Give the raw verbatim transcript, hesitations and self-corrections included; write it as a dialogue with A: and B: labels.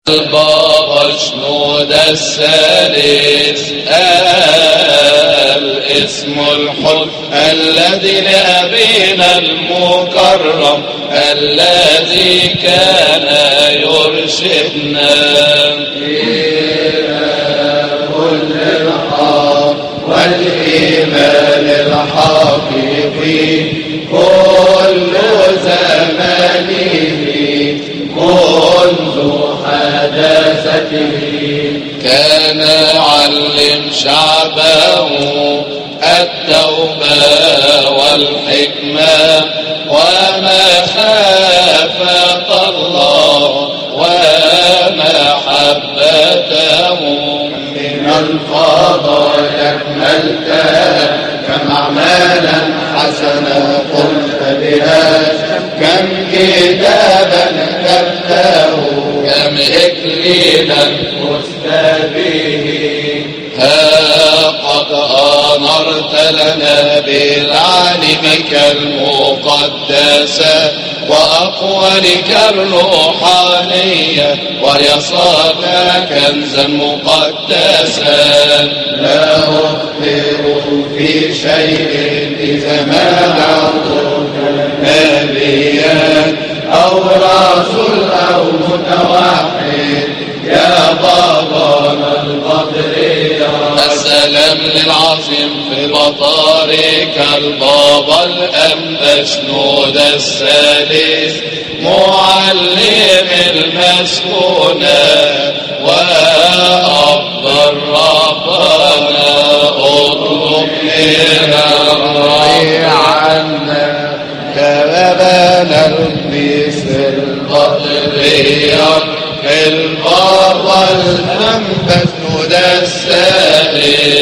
A: البابا شنود الثالث الاسم الحر الذي لأبينا المكرم الذي كان يرشدنا
B: إلى كل الحق والإيمان الحقيقي كل زمانه منذ حداثته.
A: كان يعلم شعبه التوبة والحكمة ومخافة الله ومحبته.
B: من الفضائل أكملتها كم أعمالا حسنة قمت بها كم كتابا كتبته
A: كم إكليلا
B: فزت به.
A: ها قد أنرت لنا بالعلمك المقدسة وأقوالك الروحانية ويصاك كنزا مقدسا.
B: لا أخبر في شيء إذا ما عرضت نبيا أو رسول أو متوحد يا بابانا البطريرك.
A: السلام للعظيم في بطارك البابا الأنبا شنود الثالث معلم المسكونة وأفضل ربنا اطلب لنا الرأي عنا
B: كربنا القديس
A: البطريرك البابا الأنبا شنود الثالث